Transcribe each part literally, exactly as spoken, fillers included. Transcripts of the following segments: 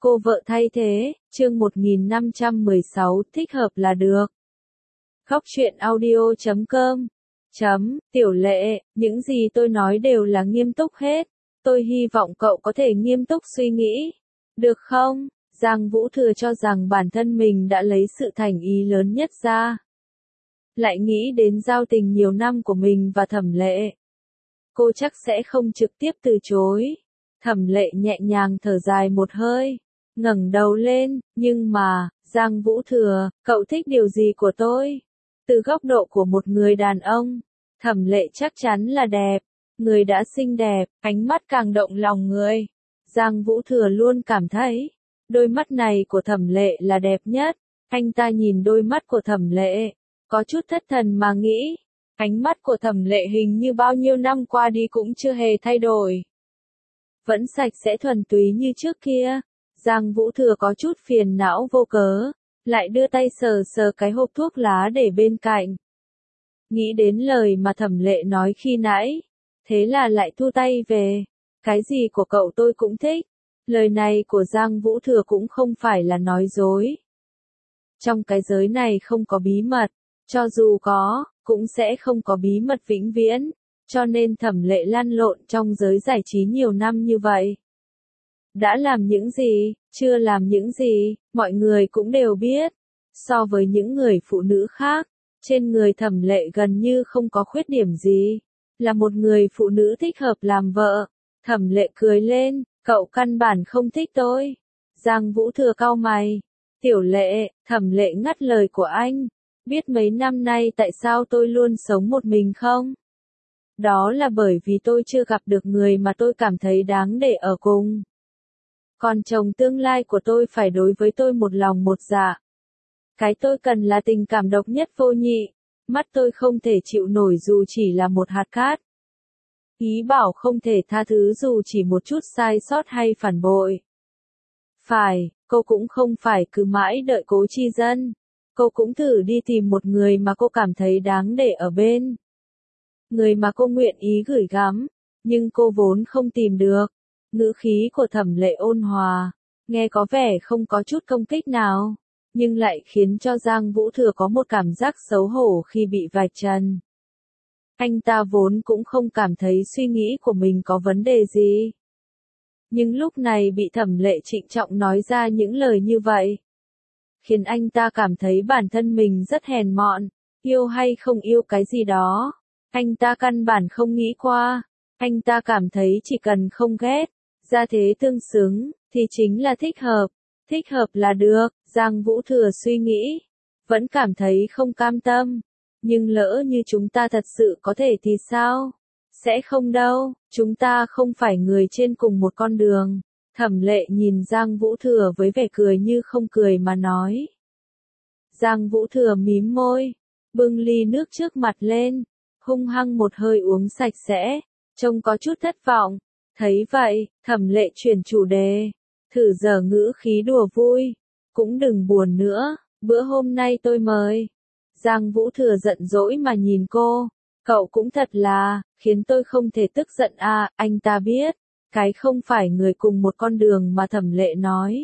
Cô vợ thay thế, chương một nghìn năm trăm mười sáu, thích hợp là được. Góc truyện audio chấm com chấm, Tiểu Lệ, những gì tôi nói đều là nghiêm túc hết. Tôi hy vọng cậu có thể nghiêm túc suy nghĩ. Được không? Giang Vũ Thừa cho rằng bản thân mình đã lấy sự thành ý lớn nhất ra. Lại nghĩ đến giao tình nhiều năm của mình và Thẩm Lệ. Cô chắc sẽ không trực tiếp từ chối. Thẩm Lệ nhẹ nhàng thở dài một hơi, ngẩng đầu lên, nhưng mà, Giang Vũ Thừa, cậu thích điều gì của tôi? Từ góc độ của một người đàn ông, Thẩm Lệ chắc chắn là đẹp. Người đã xinh đẹp, ánh mắt càng động lòng người. Giang Vũ Thừa luôn cảm thấy, đôi mắt này của Thẩm Lệ là đẹp nhất. Anh ta nhìn đôi mắt của Thẩm Lệ, có chút thất thần mà nghĩ, ánh mắt của Thẩm Lệ hình như bao nhiêu năm qua đi cũng chưa hề thay đổi. Vẫn sạch sẽ thuần túy như trước kia. Giang Vũ Thừa có chút phiền não vô cớ, lại đưa tay sờ sờ cái hộp thuốc lá để bên cạnh. Nghĩ đến lời mà Thẩm Lệ nói khi nãy, thế là lại thu tay về. Cái gì của cậu tôi cũng thích. Lời này của Giang Vũ Thừa cũng không phải là nói dối. Trong cái giới này không có bí mật, cho dù có, cũng sẽ không có bí mật vĩnh viễn, cho nên Thẩm Lệ lăn lộn trong giới giải trí nhiều năm như vậy. Đã làm những gì, chưa làm những gì, mọi người cũng đều biết. So với những người phụ nữ khác, trên người Thẩm Lệ gần như không có khuyết điểm gì. Là một người phụ nữ thích hợp làm vợ. Thẩm Lệ cười lên, cậu căn bản không thích tôi. Giang Vũ Thừa cau mày. Tiểu Lệ, Thẩm Lệ ngắt lời của anh. Biết mấy năm nay tại sao tôi luôn sống một mình không? Đó là bởi vì tôi chưa gặp được người mà tôi cảm thấy đáng để ở cùng. Còn chồng tương lai của tôi phải đối với tôi một lòng một dạ. Cái tôi cần là tình cảm độc nhất vô nhị. Mắt tôi không thể chịu nổi dù chỉ là một hạt cát. Ý bảo không thể tha thứ dù chỉ một chút sai sót hay phản bội. Phải, cô cũng không phải cứ mãi đợi Cố Chi Dân. Cô cũng thử đi tìm một người mà cô cảm thấy đáng để ở bên. Người mà cô nguyện ý gửi gắm, nhưng cô vốn không tìm được. Ngữ khí của Thẩm Lệ ôn hòa, nghe có vẻ không có chút công kích nào, nhưng lại khiến cho Giang Vũ Thừa có một cảm giác xấu hổ khi bị vạch trần. Anh ta vốn cũng không cảm thấy suy nghĩ của mình có vấn đề gì. Nhưng lúc này bị Thẩm Lệ trịnh trọng nói ra những lời như vậy, khiến anh ta cảm thấy bản thân mình rất hèn mọn, yêu hay không yêu cái gì đó. Anh ta căn bản không nghĩ qua, anh ta cảm thấy chỉ cần không ghét, gia thế tương xứng, thì chính là thích hợp. Thích hợp là được, Giang Vũ Thừa suy nghĩ, vẫn cảm thấy không cam tâm. Nhưng lỡ như chúng ta thật sự có thể thì sao? Sẽ không đâu, chúng ta không phải người trên cùng một con đường. Thẩm Lệ nhìn Giang Vũ Thừa với vẻ cười như không cười mà nói. Giang Vũ Thừa mím môi, bưng ly nước trước mặt lên, hung hăng một hơi uống sạch sẽ, trông có chút thất vọng. Thấy vậy, Thẩm Lệ chuyển chủ đề, thử giờ ngữ khí đùa vui, cũng đừng buồn nữa, bữa hôm nay tôi mời. Giang Vũ Thừa giận dỗi mà nhìn cô, cậu cũng thật là, khiến tôi không thể tức giận à, anh ta biết, cái không phải người cùng một con đường mà Thẩm Lệ nói.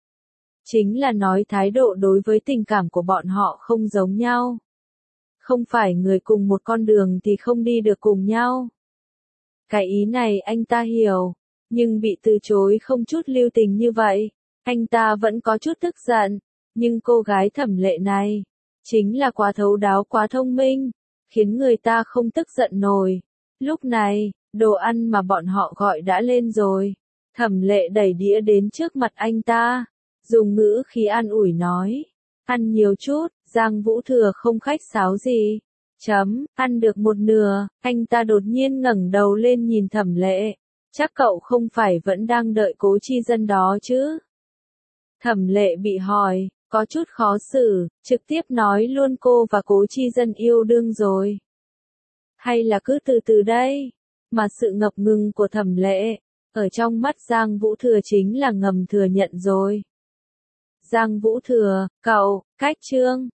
Chính là nói thái độ đối với tình cảm của bọn họ không giống nhau. Không phải người cùng một con đường thì không đi được cùng nhau. Cái ý này anh ta hiểu, nhưng bị từ chối không chút lưu tình như vậy, anh ta vẫn có chút tức giận, nhưng cô gái Thẩm Lệ này, chính là quá thấu đáo quá thông minh, khiến người ta không tức giận nổi. Lúc này, đồ ăn mà bọn họ gọi đã lên rồi. Thẩm Lệ đẩy đĩa đến trước mặt anh ta, dùng ngữ khí an ủi nói, ăn nhiều chút. Giang Vũ Thừa không khách sáo gì. Chấm, ăn được một nửa, anh ta đột nhiên ngẩng đầu lên nhìn Thẩm Lệ. Chắc cậu không phải vẫn đang đợi Cố Chi Dân đó chứ? Thẩm Lệ bị hỏi, có chút khó xử, trực tiếp nói luôn cô và Cố Chi Dân yêu đương rồi. Hay là cứ từ từ đây? Mà sự ngập ngừng của Thẩm Lệ, ở trong mắt Giang Vũ Thừa chính là ngầm thừa nhận rồi. Giang Vũ Thừa, cậu, cách chương.